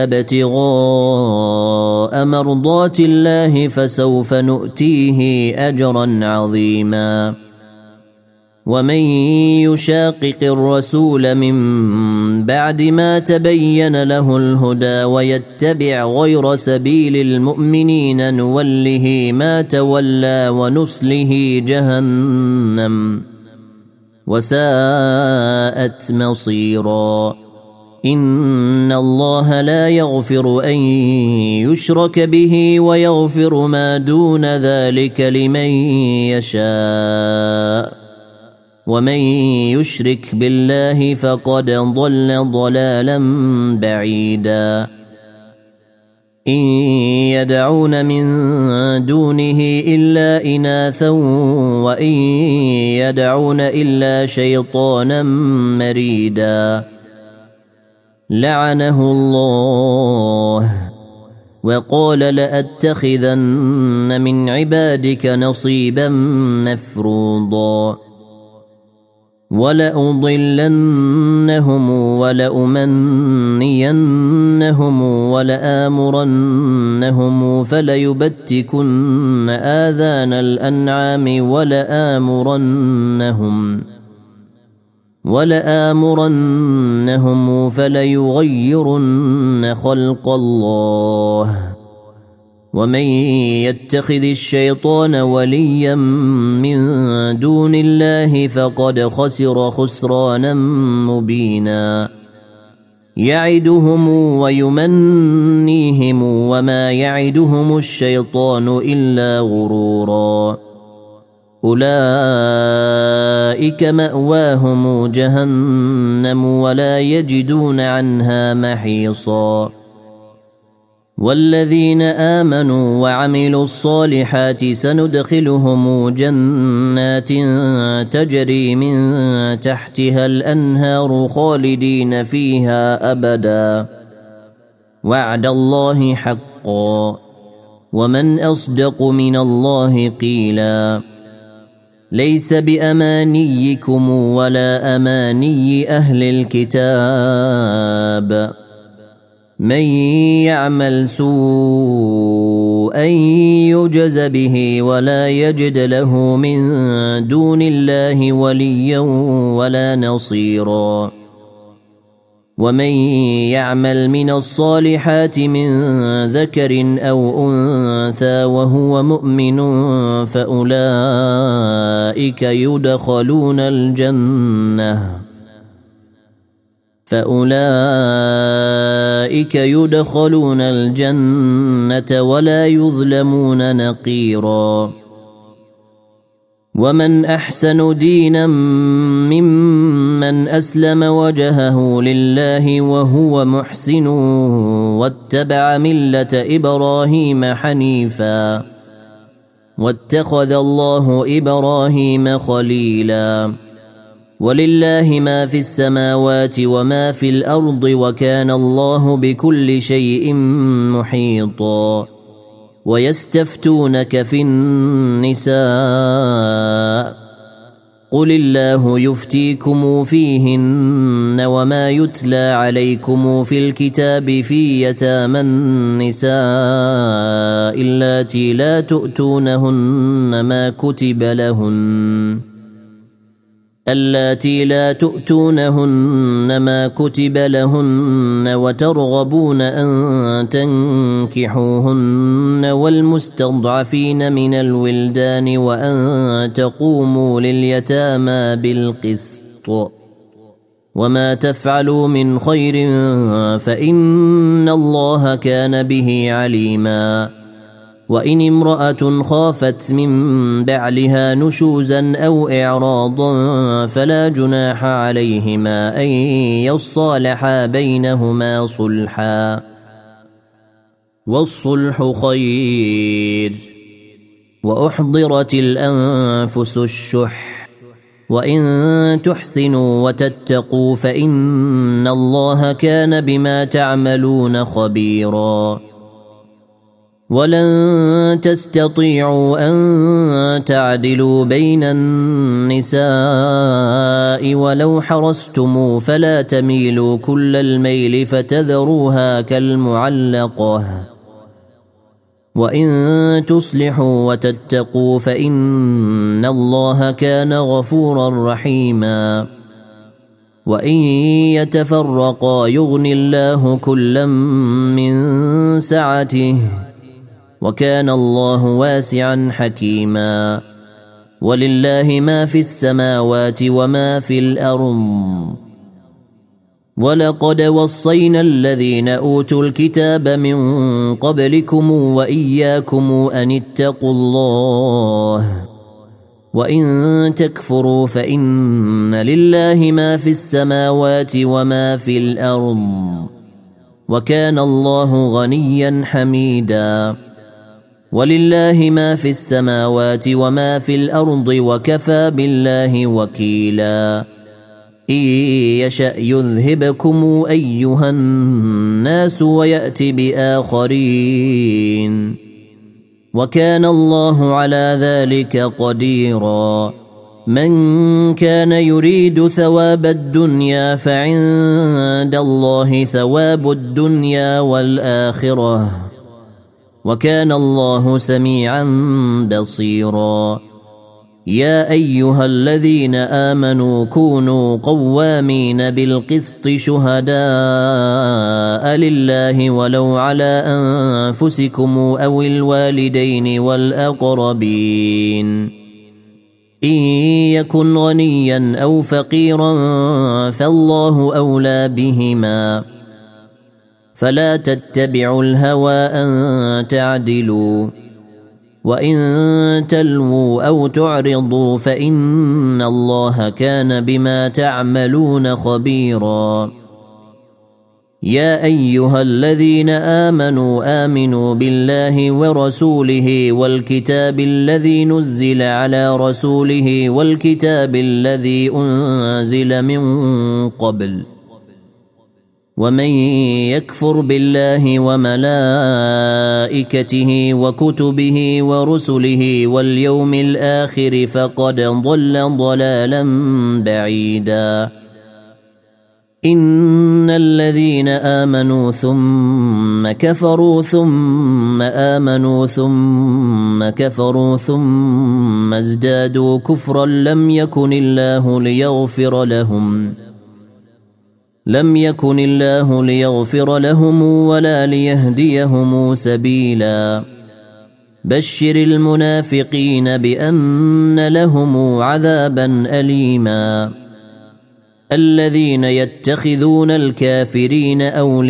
ابتغاء مرضات الله فسوف نؤتيه أجرا عظيما ومن يشاقق الرسول من بعد ما تبين له الهدى ويتبع غير سبيل المؤمنين نوله ما تولى ونصله جهنم وساءت مصيرا إن الله لا يغفر أن يشرك به ويغفر ما دون ذلك لمن يشاء ومن يشرك بالله فقد ضل ضلالا بعيدا إن يدعون من دونه إلا إناثا وإن يدعون إلا شيطانا مريدا لعنه الله وقال لأتخذن من عبادك نصيبا مفروضا ولأضلنهم ولأمنينهم ولآمرنهم فليبتكن آذان الأنعام ولآمرنهم فليغيرن خلق الله ومن يتخذ الشيطان وليا من دون الله فقد خسر خسرانا مبينا يعدهم ويمنيهم وما يعدهم الشيطان إلا غرورا أولئك مأواهم جهنم ولا يجدون عنها محيصا والذين آمنوا وعملوا الصالحات سندخلهم جنات تجري من تحتها الأنهار خالدين فيها أبدا وعد الله حقا ومن أصدق من الله قيلا ليس بأمانيكم ولا أماني أهل الكتاب من يعمل سوءا يجز به ولا يجد له من دون الله وليا ولا نصيرا ومن يعمل من الصالحات من ذكر أو أنثى وهو مؤمن فأولئك يدخلون الجنة ولا يظلمون نقيرا ومن أحسن دينا ممن أسلم وجهه لله وهو محسن واتبع ملة إبراهيم حنيفا واتخذ الله إبراهيم خليلا ولله ما في السماوات وما في الأرض وكان الله بكل شيء محيطا ويستفتونك في النساء قل الله يفتيكم فيهن وما يتلى عليكم في الكتاب في يتامى النساء اللاتي لا تؤتونهن ما كتب لهن وترغبون أن تنكحوهن والمستضعفين من الولدان وأن تقوموا لليتامى بالقسط وما تفعلوا من خير فإن الله كان به عليما وإن امرأة خافت من بعلها نشوزا أو إعراضا فلا جناح عليهما أن يصالحا بينهما صلحا والصلح خير وأحضرت الأنفس الشح وإن تحسنوا وتتقوا فإن الله كان بما تعملون خبيرا ولن تستطيعوا أن تعدلوا بين النساء ولو حرصتم فلا تميلوا كل الميل فتذروها كالمعلقة وإن تصلحوا وتتقوا فإن الله كان غفورا رحيما وإن يتفرقا يغن الله كلا من سعته وكان الله واسعا حكيما ولله ما في السماوات وما في الأرض ولقد وصينا الذين أوتوا الكتاب من قبلكم وإياكم أن اتقوا الله وإن تكفروا فإن لله ما في السماوات وما في الأرض وكان الله غنيا حميدا ولله ما في السماوات وما في الأرض وكفى بالله وكيلا إن يشأ يذهبكم أيها الناس ويأت بآخرين وكان الله على ذلك قديرا من كان يريد ثواب الدنيا فعند الله ثواب الدنيا والآخرة وكان الله سميعا بصيرا يا أيها الذين آمنوا كونوا قوامين بالقسط شهداء لله ولو على أنفسكم أو الوالدين والأقربين إن يكن غنيا أو فقيرا فالله أولى بهما فلا تتبعوا الهوى أن تعدلوا وإن تلووا أو تعرضوا فإن الله كان بما تعملون خبيرا يا أيها الذين آمنوا بالله ورسوله والكتاب الذي نزل على رسوله والكتاب الذي أنزل من قبل ومن يكفر بالله وملائكته وكتبه ورسله واليوم الآخر فقد ضل ضلالا بعيدا إن الذين آمنوا ثم كفروا ثم آمنوا ثم كفروا ثم ازدادوا كفرا لم يكن الله ليغفر لهم ولا ليهديهم سبيلا بشر المنافقين بأن لهم عذابا أليما الذين يتخذون الكافرين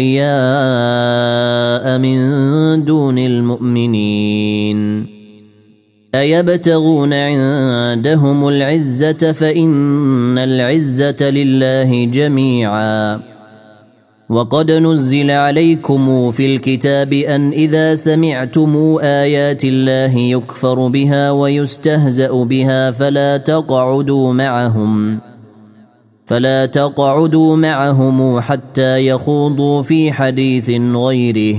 أولياء من دون المؤمنين أيبتغون عندهم العزة فإن العزة لله جميعا وقد نزل عليكم في الكتاب أن إذا سمعتم آيات الله يكفر بها ويستهزأ بها فلا تقعدوا معهم حتى يخوضوا في حديث غيره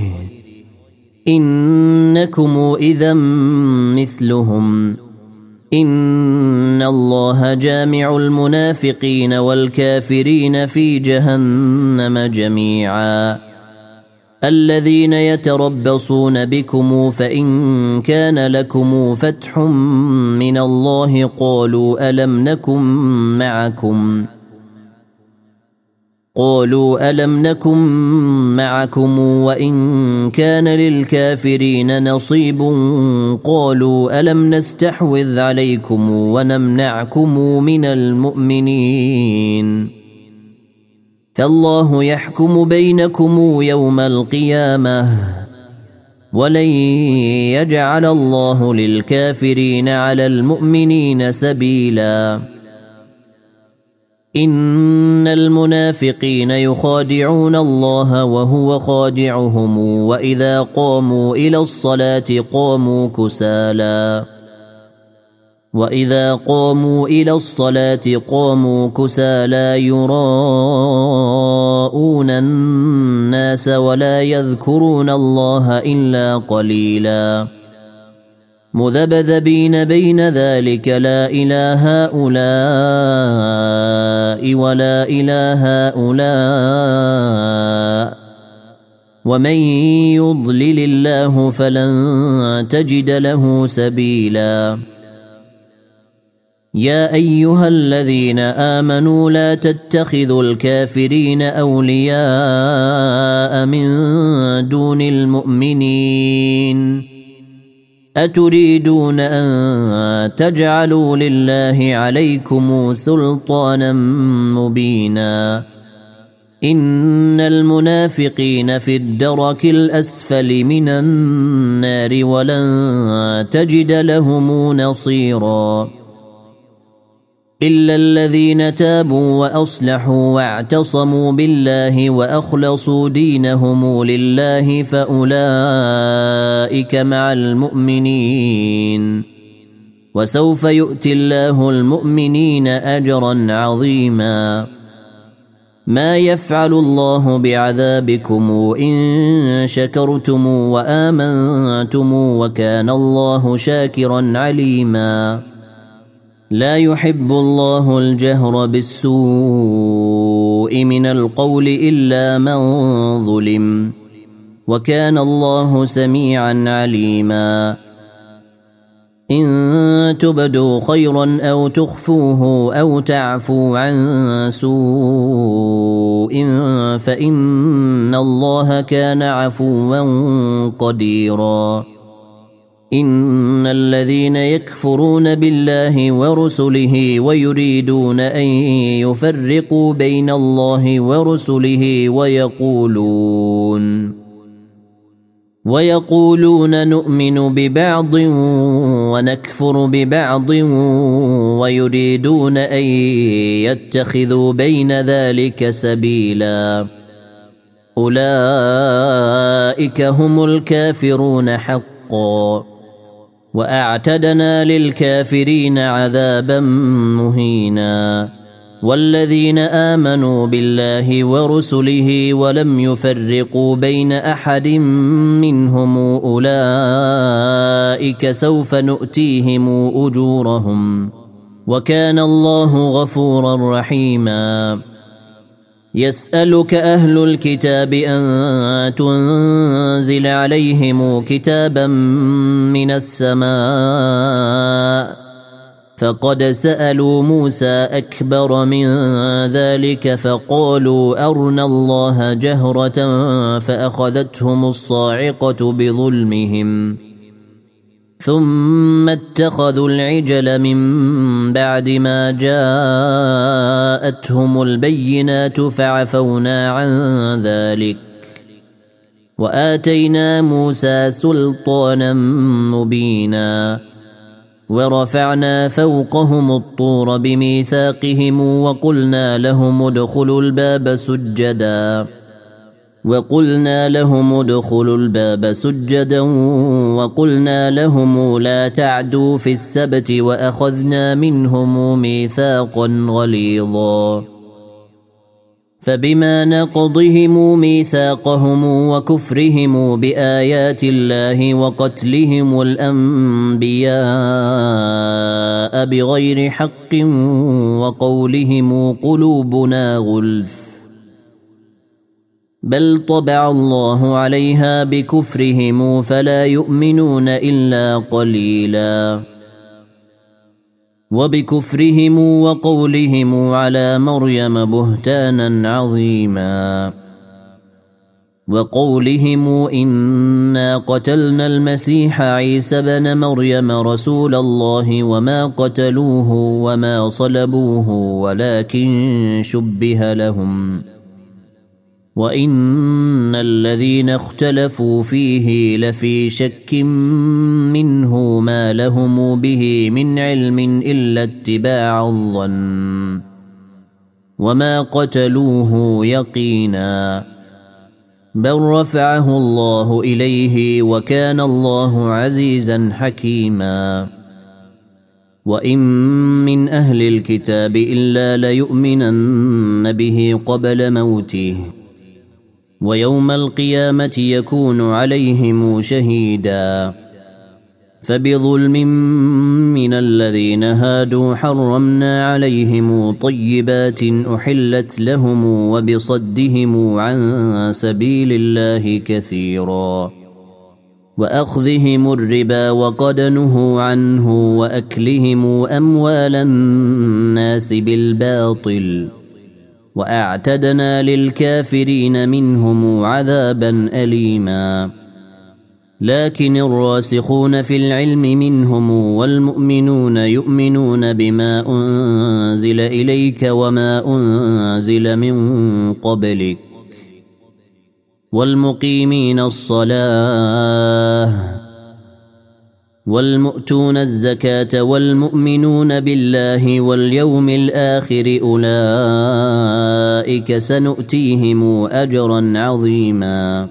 إنكم إذا مثلهم إن الله جامع المنافقين والكافرين في جهنم جميعا الذين يتربصون بكم فإن كان لكم فتح من الله قالوا ألم نكن معكم وإن كان للكافرين نصيب قالوا ألم نستحوذ عليكم ونمنعكم من المؤمنين فالله يحكم بينكم يوم القيامة ولن يجعل الله للكافرين على المؤمنين سبيلا إن المنافقين يخادعون الله وهو خادعهم وإذا قاموا إلى الصلاة قاموا كسالى يراءون الناس ولا يذكرون الله إلا قليلا مذبذبين بين ذلك لا إله هؤلاء ولا إله هؤلاء ومن يضلل الله فلن تجد له سبيلا يا أيها الذين آمنوا لا تتخذوا الكافرين أولياء من دون المؤمنين أتريدون أن تجعلوا لله عليكم سلطانا مبينا إن المنافقين في الدرك الأسفل من النار ولن تجد لهم نصيرا إلا الذين تابوا وأصلحوا واعتصموا بالله وأخلصوا دينهم لله فأولئك مع المؤمنين وسوف يؤتي الله المؤمنين أجرا عظيما ما يفعل الله بعذابكم إن شكرتم وآمنتم وكان الله شاكرا عليما لا يحب الله الجهر بالسوء من القول إلا من ظلم وكان الله سميعا عليما إن تبدوا خيرا أو تخفوه أو تعفوا عن سوء فإن الله كان عفوا قديرا إن الذين يكفرون بالله ورسله ويريدون أن يفرقوا بين الله ورسله ويقولون نؤمن ببعض ونكفر ببعض ويريدون أن يتخذوا بين ذلك سبيلا أولئك هم الكافرون حقا وأعتدنا للكافرين عذابا مهينا والذين آمنوا بالله ورسله ولم يفرقوا بين أحد منهم أولئك سوف نؤتيهم أجورهم وكان الله غفورا رحيما يسألك أهل الكتاب أن تنزل عليهم كتابا من السماء فقد سألوا موسى أكبر من ذلك فقالوا أرنا الله جهرة فأخذتهم الصاعقة بظلمهم ثم اتخذوا العجل من بعد ما جاءتهم البينات فعفونا عن ذلك وآتينا موسى سلطانا مبينا ورفعنا فوقهم الطور بميثاقهم وقلنا لهم ادخلوا الباب سجدا وقلنا لهم لا تعدوا في السبت وأخذنا منهم ميثاقا غليظا فبما نقضهم ميثاقهم وكفرهم بآيات الله وقتلهم الأنبياء بغير حق وقولهم قلوبنا غلف بل طبع الله عليها بكفرهم فلا يؤمنون إلا قليلا وبكفرهم وقولهم على مريم بهتانا عظيما وقولهم إنا قتلنا المسيح عيسى بن مريم رسول الله وما قتلوه وما صلبوه ولكن شبه لهم وإن الذين اختلفوا فيه لفي شك منه ما لهم به من علم إلا اتباع الظن وما قتلوه يقينا بل رفعه الله إليه وكان الله عزيزا حكيما وإن من أهل الكتاب إلا ليؤمنن به قبل موته ويوم القيامة يكون عليهم شهيدا فبظلم من الذين هادوا حرمنا عليهم طيبات أحلت لهم وبصدهم عن سبيل الله كثيرا وأخذهم الربا وقد نهوا عنه وأكلهم أموال الناس بالباطل وأعتدنا للكافرين منهم عذابا أليما لكن الراسخون في العلم منهم والمؤمنون يؤمنون بما أنزل إليك وما أنزل من قبلك والمقيمين الصلاة والمؤتون الزكاة والمؤمنون بالله واليوم الآخر أولئك سنؤتيهم أجرا عظيما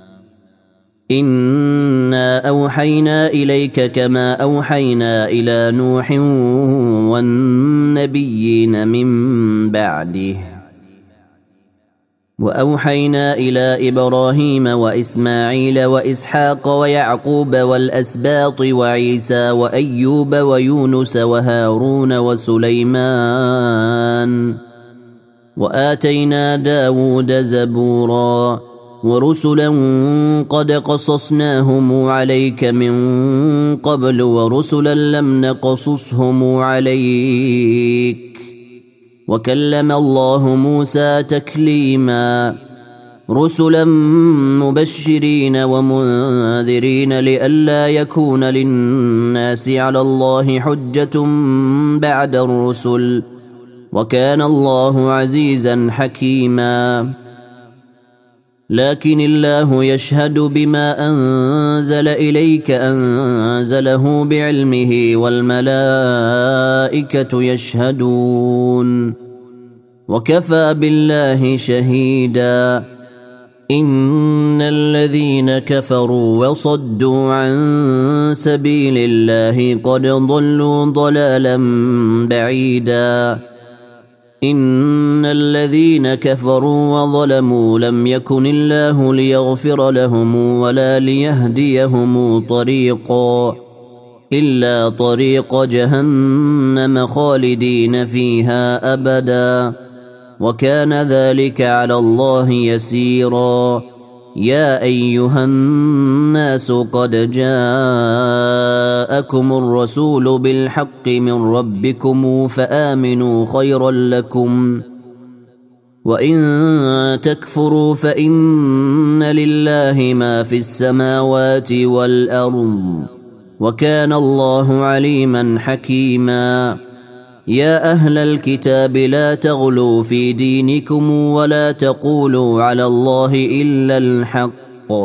إنا أوحينا إليك كما أوحينا إلى نوح والنبيين من بعده وأوحينا إلى إبراهيم وإسماعيل وإسحاق ويعقوب والأسباط وعيسى وأيوب ويونس وهارون وسليمان وآتينا داود زبورا ورسلا قد قصصناهم عليك من قبل ورسلا لم نقصصهم عليك وكلم الله موسى تكليما رسلا مبشرين ومنذرين لئلا يكون للناس على الله حجة بعد الرسل وكان الله عزيزا حكيما لكن الله يشهد بما أنزل إليك أنزله بعلمه والملائكة يشهدون وكفى بالله شهيدا إن الذين كفروا وصدوا عن سبيل الله قد ضلوا ضلالا بعيدا إن الذين كفروا وظلموا لم يكن الله ليغفر لهم ولا ليهديهم طريقا إلا طريق جهنم خالدين فيها أبدا وكان ذلك على الله يسيرا يا أيها الناس قد جاءكم الرسول بالحق من ربكم فآمنوا خيرا لكم وإن تكفروا فإن لله ما في السماوات والأرض وكان الله عليما حكيما يا أهل الكتاب لا تغلوا في دينكم ولا تقولوا على الله إلا الحق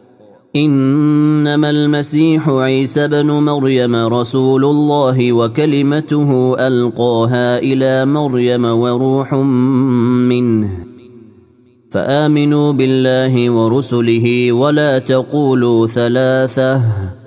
إنما المسيح عيسى بن مريم رسول الله وكلمته ألقاها إلى مريم وروح منه فآمنوا بالله ورسله ولا تقولوا ثلاثة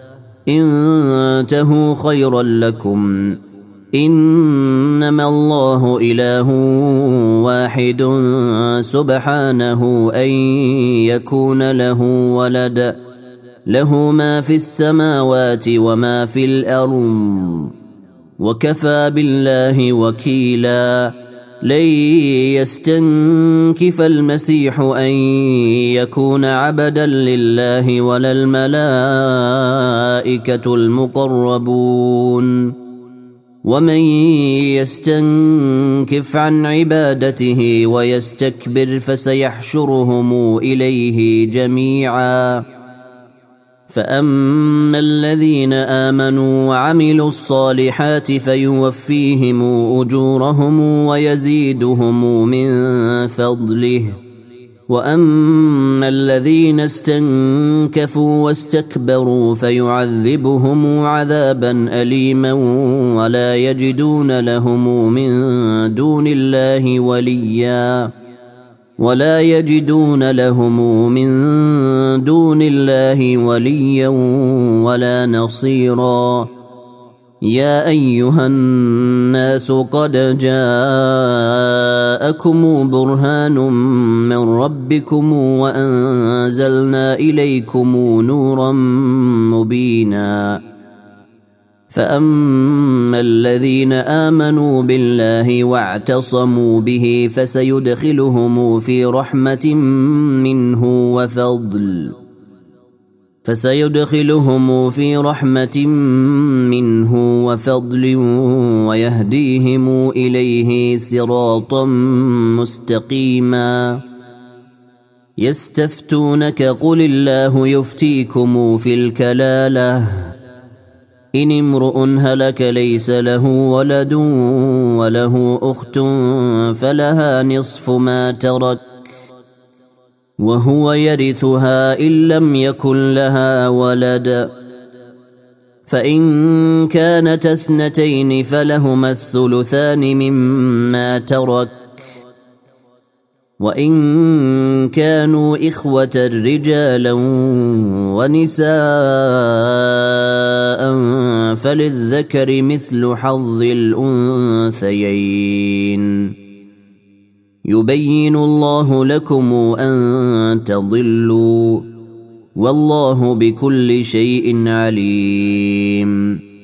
انتهوا خيرا لكم إنما الله إله واحد سبحانه أن يكون له ولد له ما في السماوات وما في الأرض وكفى بالله وكيلا لن يستنكف المسيح أن يكون عبدا لله ولا الملائكة المقربون ومن يستنكف عن عبادته ويستكبر فسيحشرهم إليه جميعا فأما الذين آمنوا وعملوا الصالحات فيوفيهم أجورهم ويزيدهم من فضله وأما الذين استنكفوا واستكبروا فيعذبهم عذابا أليما ولا يجدون لهم من دون الله وليا ولا نصيرا يا أيها الناس قد جاءكم برهان من ربكم وأنزلنا إليكم نورا مبينا فأما الذين آمنوا بالله واعتصموا به فسيدخلهم في رحمة منه وفضل ويهديهم إليه صراطا مستقيما يستفتونك قل الله يفتيكم في الكلالة إن امرؤ هلك ليس له ولد وله أخت فلها نصف ما ترك وهو يرثها إن لم يكن لها ولد فإن كانت اثنتين فلهما الثلثان مما ترك وإن كانوا إخوة رجالا ونساء فللذكر مثل حظ الأنثيين يبين الله لكم أن تضلوا والله بكل شيء عليم.